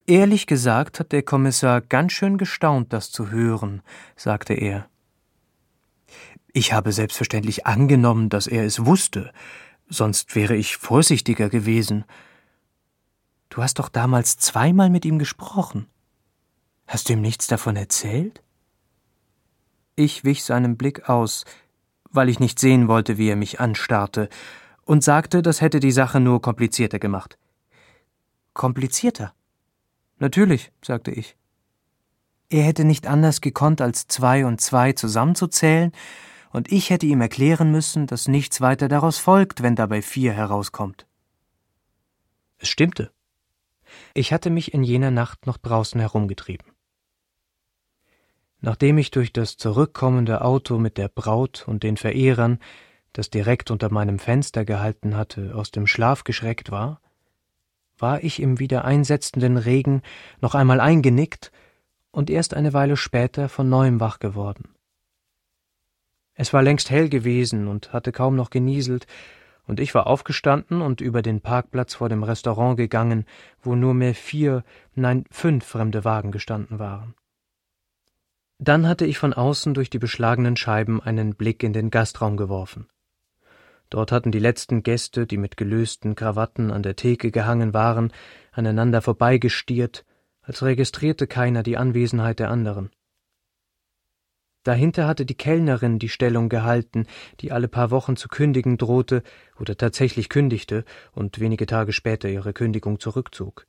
Ehrlich gesagt hat der Kommissar ganz schön gestaunt, das zu hören, sagte er. Ich habe selbstverständlich angenommen, dass er es wusste, sonst wäre ich vorsichtiger gewesen. Du hast doch damals zweimal mit ihm gesprochen. Hast du ihm nichts davon erzählt? Ich wich seinem Blick aus, weil ich nicht sehen wollte, wie er mich anstarrte, und sagte, das hätte die Sache nur komplizierter gemacht. Komplizierter? Natürlich, sagte ich. Er hätte nicht anders gekonnt, als 2 und 2 zusammenzuzählen, und ich hätte ihm erklären müssen, dass nichts weiter daraus folgt, wenn dabei 4 herauskommt. Es stimmte. Ich hatte mich in jener Nacht noch draußen herumgetrieben. Nachdem ich durch das zurückkommende Auto mit der Braut und den Verehrern, das direkt unter meinem Fenster gehalten hatte, aus dem Schlaf geschreckt war ich im wieder einsetzenden Regen noch einmal eingenickt und erst eine Weile später von neuem wach geworden. Es war längst hell gewesen und hatte kaum noch genieselt, und ich war aufgestanden und über den Parkplatz vor dem Restaurant gegangen, wo nur mehr 5 fremde Wagen gestanden waren. Dann hatte ich von außen durch die beschlagenen Scheiben einen Blick in den Gastraum geworfen. Dort hatten die letzten Gäste, die mit gelösten Krawatten an der Theke gehangen waren, aneinander vorbeigestiert, als registrierte keiner die Anwesenheit der anderen. Dahinter hatte die Kellnerin die Stellung gehalten, die alle paar Wochen zu kündigen drohte oder tatsächlich kündigte und wenige Tage später ihre Kündigung zurückzog.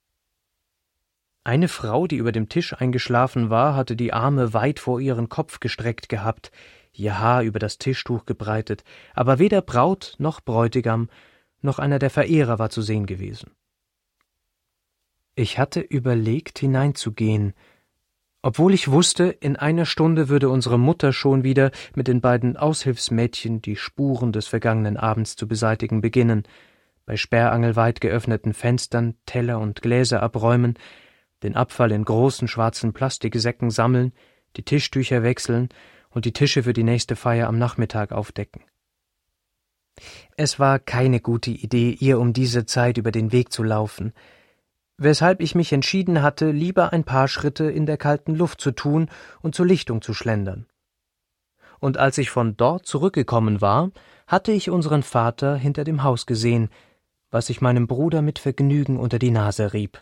Eine Frau, die über dem Tisch eingeschlafen war, hatte die Arme weit vor ihren Kopf gestreckt gehabt, ihr Haar über das Tischtuch gebreitet, aber weder Braut noch Bräutigam noch einer der Verehrer war zu sehen gewesen. Ich hatte überlegt, hineinzugehen, obwohl ich wusste, in einer Stunde würde unsere Mutter schon wieder mit den beiden Aushilfsmädchen die Spuren des vergangenen Abends zu beseitigen beginnen, bei sperrangelweit geöffneten Fenstern Teller und Gläser abräumen, den Abfall in großen schwarzen Plastiksäcken sammeln, die Tischtücher wechseln und die Tische für die nächste Feier am Nachmittag aufdecken. Es war keine gute Idee, ihr um diese Zeit über den Weg zu laufen, weshalb ich mich entschieden hatte, lieber ein paar Schritte in der kalten Luft zu tun und zur Lichtung zu schlendern. Und als ich von dort zurückgekommen war, hatte ich unseren Vater hinter dem Haus gesehen, was ich meinem Bruder mit Vergnügen unter die Nase rieb.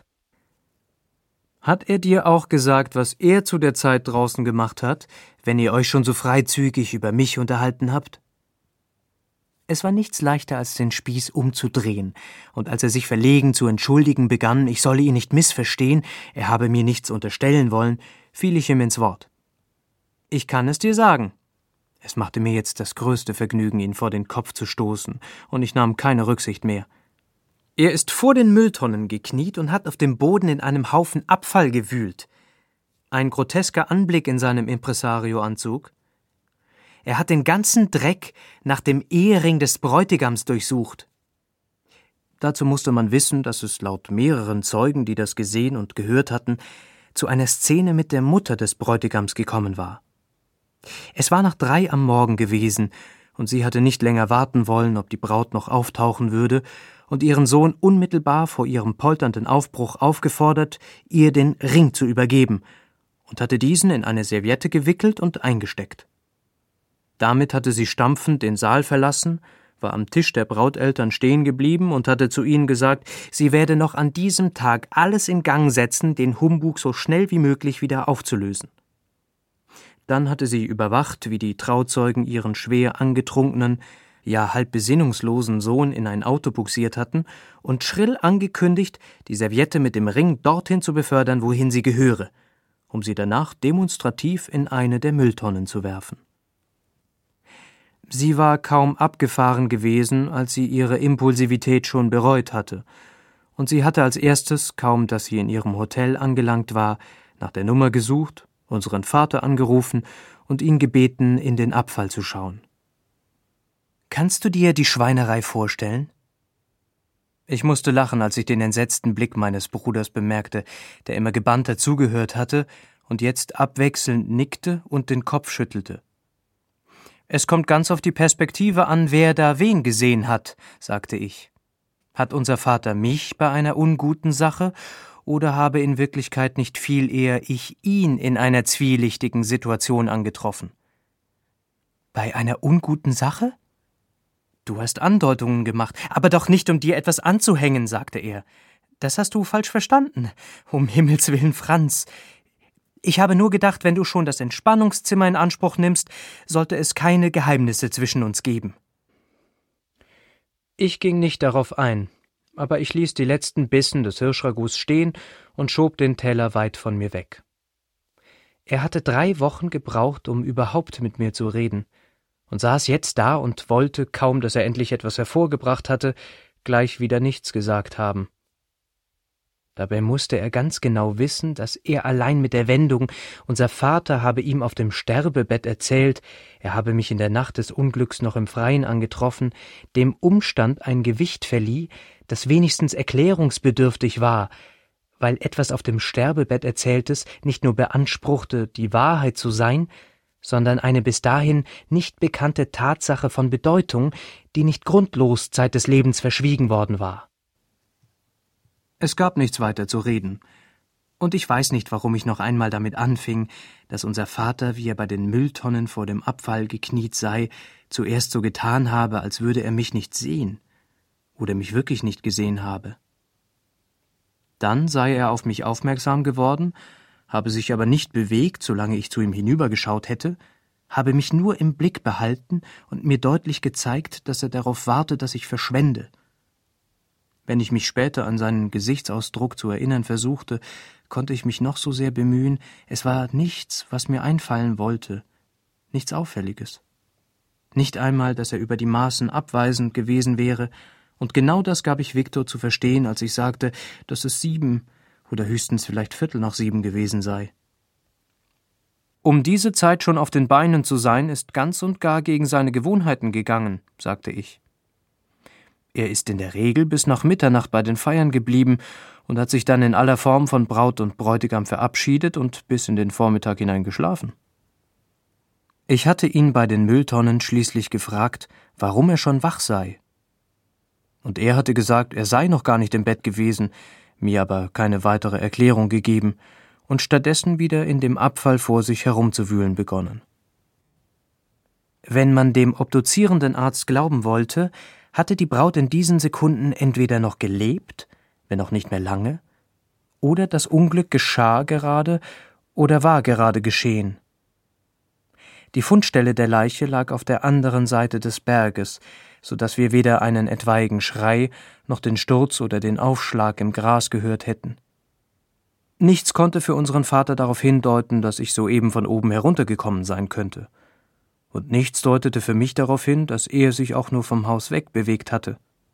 Hat er dir auch gesagt, was er zu der Zeit draußen gemacht hat, wenn ihr euch schon so freizügig über mich unterhalten habt? Es war nichts leichter, als den Spieß umzudrehen, und als er sich verlegen zu entschuldigen begann, ich solle ihn nicht missverstehen, er habe mir nichts unterstellen wollen, fiel ich ihm ins Wort. Ich kann es dir sagen. Es machte mir jetzt das größte Vergnügen, ihn vor den Kopf zu stoßen, und ich nahm keine Rücksicht mehr. Er ist vor den Mülltonnen gekniet und hat auf dem Boden in einem Haufen Abfall gewühlt. Ein grotesker Anblick in seinem Impresario-Anzug. Er hat den ganzen Dreck nach dem Ehering des Bräutigams durchsucht. Dazu musste man wissen, dass es laut mehreren Zeugen, die das gesehen und gehört hatten, zu einer Szene mit der Mutter des Bräutigams gekommen war. Es war nach 3 am Morgen gewesen, und sie hatte nicht länger warten wollen, ob die Braut noch auftauchen würde, und ihren Sohn unmittelbar vor ihrem polternden Aufbruch aufgefordert, ihr den Ring zu übergeben, und hatte diesen in eine Serviette gewickelt und eingesteckt. Damit hatte sie stampfend den Saal verlassen, war am Tisch der Brauteltern stehen geblieben und hatte zu ihnen gesagt, sie werde noch an diesem Tag alles in Gang setzen, den Humbug so schnell wie möglich wieder aufzulösen. Dann hatte sie überwacht, wie die Trauzeugen ihren schwer angetrunkenen, ja halb besinnungslosen Sohn in ein Auto bugsiert hatten und schrill angekündigt, die Serviette mit dem Ring dorthin zu befördern, wohin sie gehöre, um sie danach demonstrativ in eine der Mülltonnen zu werfen. Sie war kaum abgefahren gewesen, als sie ihre Impulsivität schon bereut hatte, und sie hatte als erstes, kaum dass sie in ihrem Hotel angelangt war, nach der Nummer gesucht, unseren Vater angerufen und ihn gebeten, in den Abfall zu schauen. »Kannst du dir die Schweinerei vorstellen?« Ich musste lachen, als ich den entsetzten Blick meines Bruders bemerkte, der immer gebannter zugehört hatte und jetzt abwechselnd nickte und den Kopf schüttelte. »Es kommt ganz auf die Perspektive an, wer da wen gesehen hat«, sagte ich. »Hat unser Vater mich bei einer unguten Sache oder habe in Wirklichkeit nicht viel eher ich ihn in einer zwielichtigen Situation angetroffen? Bei einer unguten Sache? Du hast Andeutungen gemacht, aber doch nicht, um dir etwas anzuhängen, sagte er. Das hast du falsch verstanden. Um Himmels willen, Franz. Ich habe nur gedacht, wenn du schon das Entspannungszimmer in Anspruch nimmst, sollte es keine Geheimnisse zwischen uns geben. Ich ging nicht darauf ein, aber ich ließ die letzten Bissen des Hirschragous stehen und schob den Teller weit von mir weg. Er hatte 3 Wochen gebraucht, um überhaupt mit mir zu reden, und saß jetzt da und wollte, kaum dass er endlich etwas hervorgebracht hatte, gleich wieder nichts gesagt haben. Dabei musste er ganz genau wissen, dass er allein mit der Wendung, unser Vater habe ihm auf dem Sterbebett erzählt, er habe mich in der Nacht des Unglücks noch im Freien angetroffen, dem Umstand ein Gewicht verlieh, das wenigstens erklärungsbedürftig war, weil etwas auf dem Sterbebett Erzähltes nicht nur beanspruchte, die Wahrheit zu sein, sondern eine bis dahin nicht bekannte Tatsache von Bedeutung, die nicht grundlos Zeit des Lebens verschwiegen worden war. Es gab nichts weiter zu reden, und ich weiß nicht, warum ich noch einmal damit anfing, dass unser Vater, wie er bei den Mülltonnen vor dem Abfall gekniet sei, zuerst so getan habe, als würde er mich nicht sehen oder mich wirklich nicht gesehen habe. Dann sei er auf mich aufmerksam geworden, habe sich aber nicht bewegt, solange ich zu ihm hinübergeschaut hätte, habe mich nur im Blick behalten und mir deutlich gezeigt, dass er darauf warte, dass ich verschwende. Wenn ich mich später an seinen Gesichtsausdruck zu erinnern versuchte, konnte ich mich noch so sehr bemühen, es war nichts, was mir einfallen wollte, nichts Auffälliges. Nicht einmal, dass er über die Maßen abweisend gewesen wäre, und genau das gab ich Viktor zu verstehen, als ich sagte, dass es 7 oder höchstens vielleicht 7:15 gewesen sei. Um diese Zeit schon auf den Beinen zu sein, ist ganz und gar gegen seine Gewohnheiten gegangen, sagte ich. Er ist in der Regel bis nach Mitternacht bei den Feiern geblieben und hat sich dann in aller Form von Braut und Bräutigam verabschiedet und bis in den Vormittag hinein geschlafen. Ich hatte ihn bei den Mülltonnen schließlich gefragt, warum er schon wach sei. Und er hatte gesagt, er sei noch gar nicht im Bett gewesen, mir aber keine weitere Erklärung gegeben und stattdessen wieder in dem Abfall vor sich herumzuwühlen begonnen. Wenn man dem obduzierenden Arzt glauben wollte, hatte die Braut in diesen Sekunden entweder noch gelebt, wenn auch nicht mehr lange, oder das Unglück geschah gerade oder war gerade geschehen. Die Fundstelle der Leiche lag auf der anderen Seite des Berges, so dass wir weder einen etwaigen Schrei noch den Sturz oder den Aufschlag im Gras gehört hätten. Nichts konnte für unseren Vater darauf hindeuten, dass ich soeben von oben heruntergekommen sein könnte. Und nichts deutete für mich darauf hin, dass er sich auch nur vom Haus weg bewegt hatte.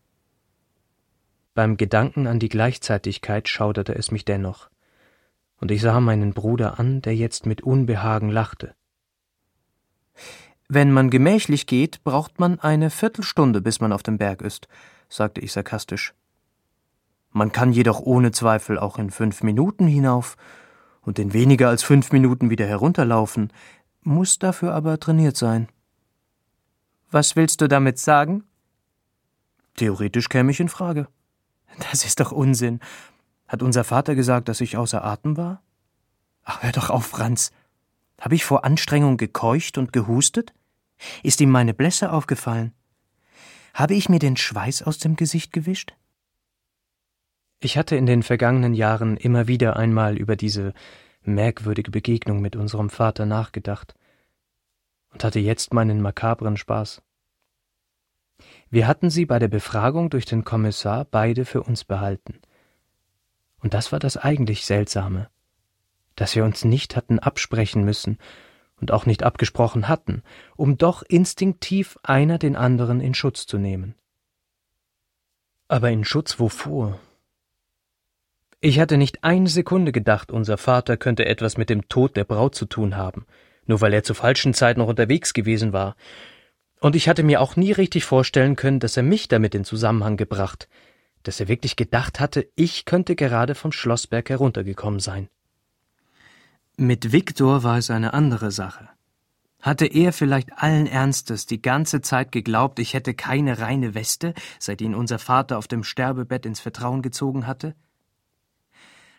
Beim Gedanken an die Gleichzeitigkeit schauderte es mich dennoch, und ich sah meinen Bruder an, der jetzt mit Unbehagen lachte. »Wenn man gemächlich geht, braucht man eine Viertelstunde, bis man auf dem Berg ist«, sagte ich sarkastisch. »Man kann jedoch ohne Zweifel auch in 5 Minuten hinauf und in weniger als 5 Minuten wieder herunterlaufen, muss dafür aber trainiert sein.« »Was willst du damit sagen?« »Theoretisch käme ich in Frage.« »Das ist doch Unsinn. Hat unser Vater gesagt, dass ich außer Atem war?« »Ach, hör doch auf, Franz. Habe ich vor Anstrengung gekeucht und gehustet? Ist ihm meine Blässe aufgefallen? Habe ich mir den Schweiß aus dem Gesicht gewischt?« Ich hatte in den vergangenen Jahren immer wieder einmal über diese merkwürdige Begegnung mit unserem Vater nachgedacht und hatte jetzt meinen makabren Spaß. Wir hatten sie bei der Befragung durch den Kommissar beide für uns behalten. Und das war das eigentlich Seltsame, dass wir uns nicht hatten absprechen müssen und auch nicht abgesprochen hatten, um doch instinktiv einer den anderen in Schutz zu nehmen. Aber in Schutz wovor? Ich hatte nicht eine Sekunde gedacht, unser Vater könnte etwas mit dem Tod der Braut zu tun haben, nur weil er zur falschen Zeit noch unterwegs gewesen war. Und ich hatte mir auch nie richtig vorstellen können, dass er mich damit in Zusammenhang gebracht, dass er wirklich gedacht hatte, ich könnte gerade vom Schlossberg heruntergekommen sein. Mit Viktor war es eine andere Sache. Hatte er vielleicht allen Ernstes die ganze Zeit geglaubt, ich hätte keine reine Weste, seit ihn unser Vater auf dem Sterbebett ins Vertrauen gezogen hatte?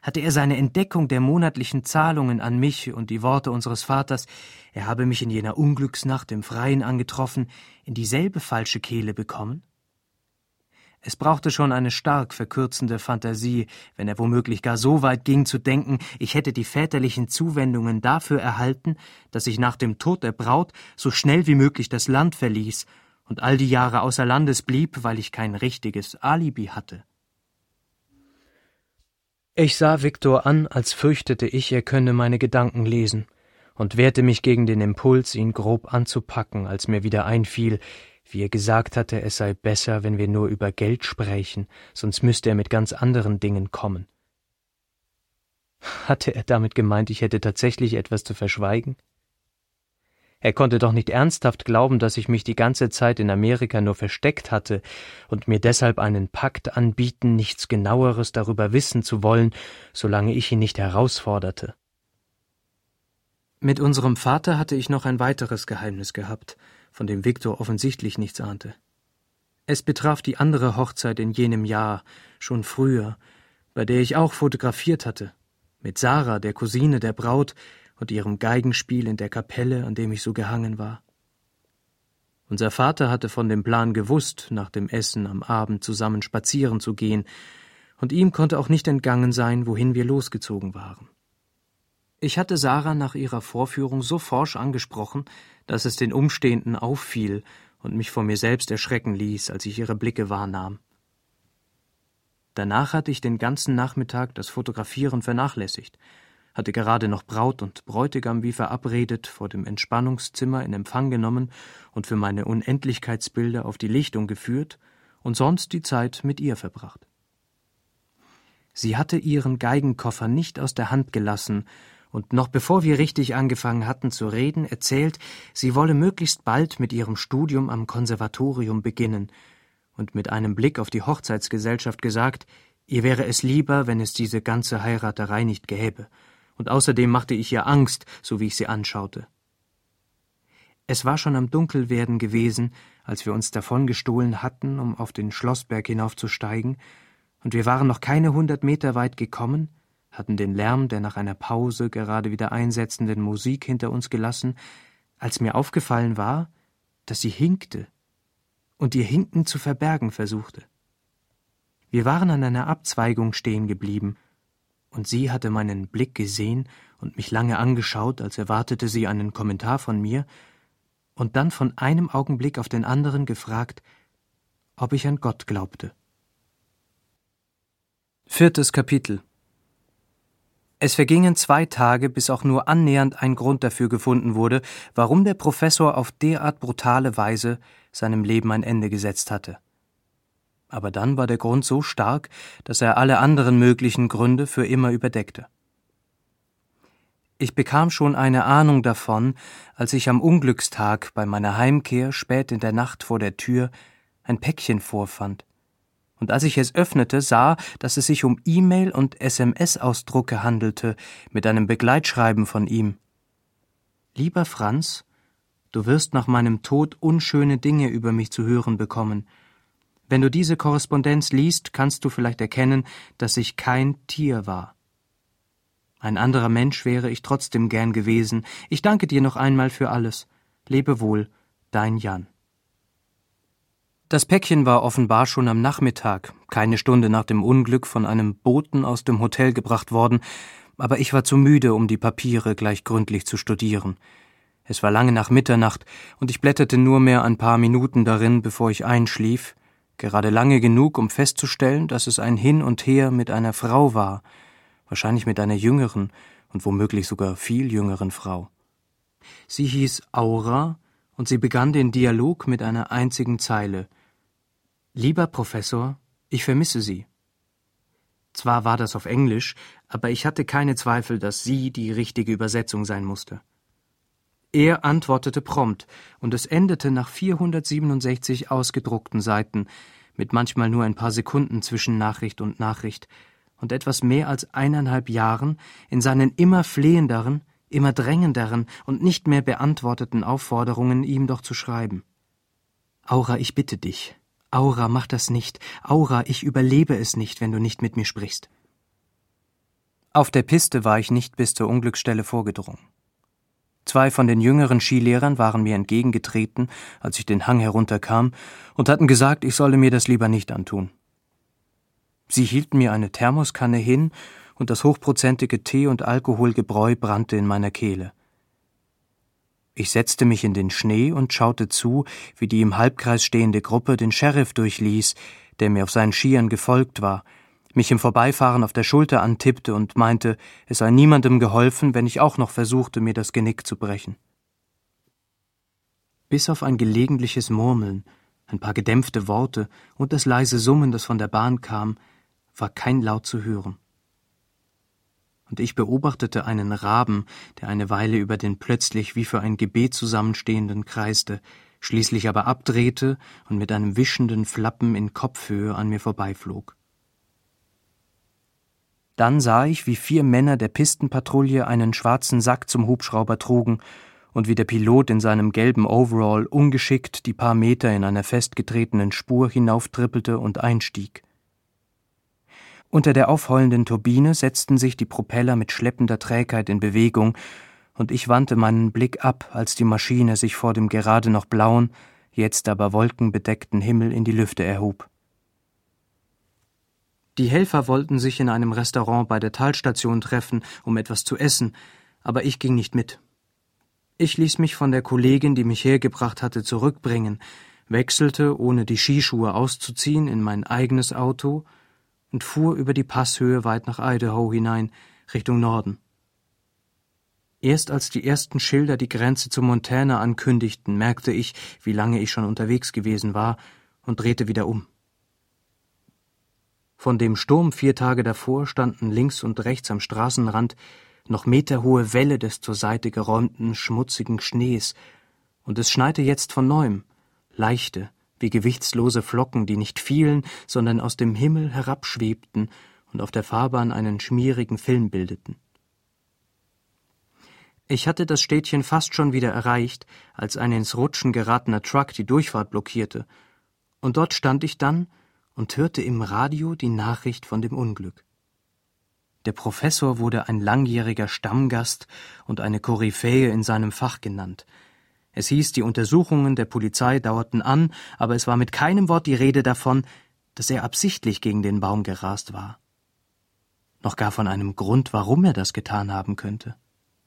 Hatte er seine Entdeckung der monatlichen Zahlungen an mich und die Worte unseres Vaters, er habe mich in jener Unglücksnacht im Freien angetroffen, in dieselbe falsche Kehle bekommen? Es brauchte schon eine stark verkürzende Fantasie, wenn er womöglich gar so weit ging zu denken, ich hätte die väterlichen Zuwendungen dafür erhalten, dass ich nach dem Tod der Braut so schnell wie möglich das Land verließ und all die Jahre außer Landes blieb, weil ich kein richtiges Alibi hatte. Ich sah Viktor an, als fürchtete ich, er könne meine Gedanken lesen, und wehrte mich gegen den Impuls, ihn grob anzupacken, als mir wieder einfiel, wie er gesagt hatte, es sei besser, wenn wir nur über Geld sprächen, sonst müsste er mit ganz anderen Dingen kommen. Hatte er damit gemeint, ich hätte tatsächlich etwas zu verschweigen? Er konnte doch nicht ernsthaft glauben, dass ich mich die ganze Zeit in Amerika nur versteckt hatte und mir deshalb einen Pakt anbieten, nichts Genaueres darüber wissen zu wollen, solange ich ihn nicht herausforderte. Mit unserem Vater hatte ich noch ein weiteres Geheimnis gehabt, von dem Viktor offensichtlich nichts ahnte. Es betraf die andere Hochzeit in jenem Jahr, schon früher, bei der ich auch fotografiert hatte, mit Sarah, der Cousine der Braut, und ihrem Geigenspiel in der Kapelle, an dem ich so gehangen war. Unser Vater hatte von dem Plan gewusst, nach dem Essen am Abend zusammen spazieren zu gehen, und ihm konnte auch nicht entgangen sein, wohin wir losgezogen waren. Ich hatte Sarah nach ihrer Vorführung so forsch angesprochen, dass es den Umstehenden auffiel und mich vor mir selbst erschrecken ließ, als ich ihre Blicke wahrnahm. Danach hatte ich den ganzen Nachmittag das Fotografieren vernachlässigt, hatte gerade noch Braut und Bräutigam wie verabredet vor dem Entspannungszimmer in Empfang genommen und für meine Unendlichkeitsbilder auf die Lichtung geführt und sonst die Zeit mit ihr verbracht. Sie hatte ihren Geigenkoffer nicht aus der Hand gelassen, und noch bevor wir richtig angefangen hatten zu reden, erzählt, sie wolle möglichst bald mit ihrem Studium am Konservatorium beginnen und mit einem Blick auf die Hochzeitsgesellschaft gesagt, ihr wäre es lieber, wenn es diese ganze Heiraterei nicht gäbe, und außerdem machte ich ihr Angst, so wie ich sie anschaute. Es war schon am Dunkelwerden gewesen, als wir uns davongestohlen hatten, um auf den Schlossberg hinaufzusteigen, und wir waren noch keine 100 Meter weit gekommen, hatten den Lärm der nach einer Pause gerade wieder einsetzenden Musik hinter uns gelassen, als mir aufgefallen war, dass sie hinkte und ihr Hinken zu verbergen versuchte. Wir waren an einer Abzweigung stehen geblieben, und sie hatte meinen Blick gesehen und mich lange angeschaut, als erwartete sie einen Kommentar von mir, und dann von einem Augenblick auf den anderen gefragt, ob ich an Gott glaubte. 4. Kapitel. Es vergingen 2 Tage, bis auch nur annähernd ein Grund dafür gefunden wurde, warum der Professor auf derart brutale Weise seinem Leben ein Ende gesetzt hatte. Aber dann war der Grund so stark, dass er alle anderen möglichen Gründe für immer überdeckte. Ich bekam schon eine Ahnung davon, als ich am Unglückstag bei meiner Heimkehr spät in der Nacht vor der Tür ein Päckchen vorfand. Und als ich es öffnete, sah, dass es sich um E-Mail- und SMS-Ausdrucke handelte, mit einem Begleitschreiben von ihm. »Lieber Franz, du wirst nach meinem Tod unschöne Dinge über mich zu hören bekommen. Wenn du diese Korrespondenz liest, kannst du vielleicht erkennen, dass ich kein Tier war. Ein anderer Mensch wäre ich trotzdem gern gewesen. Ich danke dir noch einmal für alles. Lebe wohl, dein Jan.« Das Päckchen war offenbar schon am Nachmittag, keine Stunde nach dem Unglück, von einem Boten aus dem Hotel gebracht worden, aber ich war zu müde, um die Papiere gleich gründlich zu studieren. Es war lange nach Mitternacht, und ich blätterte nur mehr ein paar Minuten darin, bevor ich einschlief, gerade lange genug, um festzustellen, dass es ein Hin und Her mit einer Frau war, wahrscheinlich mit einer jüngeren und womöglich sogar viel jüngeren Frau. Sie hieß Aura, und sie begann den Dialog mit einer einzigen Zeile: »Lieber Professor, ich vermisse Sie.« Zwar war das auf Englisch, aber ich hatte keine Zweifel, dass sie die richtige Übersetzung sein musste. Er antwortete prompt, und es endete nach 467 ausgedruckten Seiten, mit manchmal nur ein paar Sekunden zwischen Nachricht und Nachricht, und etwas mehr als 1,5 Jahren in seinen immer flehenderen, immer drängenderen und nicht mehr beantworteten Aufforderungen, ihm doch zu schreiben. »Aura, ich bitte dich. Aura, mach das nicht. Aura, ich überlebe es nicht, wenn du nicht mit mir sprichst.« Auf der Piste war ich nicht bis zur Unglücksstelle vorgedrungen. 2 von den jüngeren Skilehrern waren mir entgegengetreten, als ich den Hang herunterkam, und hatten gesagt, ich solle mir das lieber nicht antun. Sie hielten mir eine Thermoskanne hin, und das hochprozentige Tee- und Alkoholgebräu brannte in meiner Kehle. Ich setzte mich in den Schnee und schaute zu, wie die im Halbkreis stehende Gruppe den Sheriff durchließ, der mir auf seinen Skiern gefolgt war, mich im Vorbeifahren auf der Schulter antippte und meinte, es sei niemandem geholfen, wenn ich auch noch versuchte, mir das Genick zu brechen. Bis auf ein gelegentliches Murmeln, ein paar gedämpfte Worte und das leise Summen, das von der Bahn kam, war kein Laut zu hören. Und ich beobachtete einen Raben, der eine Weile über den plötzlich wie für ein Gebet zusammenstehenden kreiste, schließlich aber abdrehte und mit einem wischenden Flappen in Kopfhöhe an mir vorbeiflog. Dann sah ich, wie 4 Männer der Pistenpatrouille einen schwarzen Sack zum Hubschrauber trugen und wie der Pilot in seinem gelben Overall ungeschickt die paar Meter in einer festgetretenen Spur hinauftrippelte und einstieg. Unter der aufheulenden Turbine setzten sich die Propeller mit schleppender Trägheit in Bewegung, und ich wandte meinen Blick ab, als die Maschine sich vor dem gerade noch blauen, jetzt aber wolkenbedeckten Himmel in die Lüfte erhob. Die Helfer wollten sich in einem Restaurant bei der Talstation treffen, um etwas zu essen, aber ich ging nicht mit. Ich ließ mich von der Kollegin, die mich hergebracht hatte, zurückbringen, wechselte, ohne die Skischuhe auszuziehen, in mein eigenes Auto und fuhr über die Passhöhe weit nach Idaho hinein, Richtung Norden. Erst als die ersten Schilder die Grenze zu Montana ankündigten, merkte ich, wie lange ich schon unterwegs gewesen war, und drehte wieder um. Von dem Sturm 4 Tage davor standen links und rechts am Straßenrand noch meterhohe Wälle des zur Seite geräumten, schmutzigen Schnees, und es schneite jetzt von neuem, leichte, wie gewichtslose Flocken, die nicht fielen, sondern aus dem Himmel herabschwebten und auf der Fahrbahn einen schmierigen Film bildeten. Ich hatte das Städtchen fast schon wieder erreicht, als ein ins Rutschen geratener Truck die Durchfahrt blockierte, und dort stand ich dann und hörte im Radio die Nachricht von dem Unglück. Der Professor wurde ein langjähriger Stammgast und eine Koryphäe in seinem Fach genannt. Es hieß, die Untersuchungen der Polizei dauerten an, aber es war mit keinem Wort die Rede davon, dass er absichtlich gegen den Baum gerast war. Noch gar von einem Grund, warum er das getan haben könnte.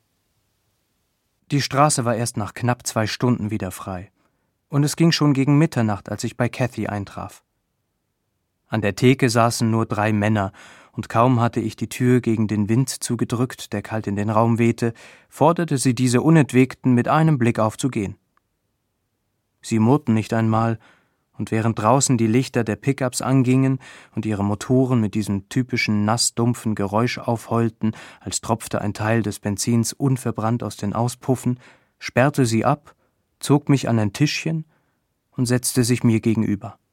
Die Straße war erst nach knapp 2 Stunden wieder frei, und es ging schon gegen Mitternacht, als ich bei Cathy eintraf. An der Theke saßen nur 3 Männer, und kaum hatte ich die Tür gegen den Wind zugedrückt, der kalt in den Raum wehte, forderte sie diese Unentwegten mit einem Blick aufzugehen. Sie murrten nicht einmal, und während draußen die Lichter der Pickups angingen und ihre Motoren mit diesem typischen nassdumpfen Geräusch aufheulten, als tropfte ein Teil des Benzins unverbrannt aus den Auspuffen, sperrte sie ab, zog mich an ein Tischchen und setzte sich mir gegenüber.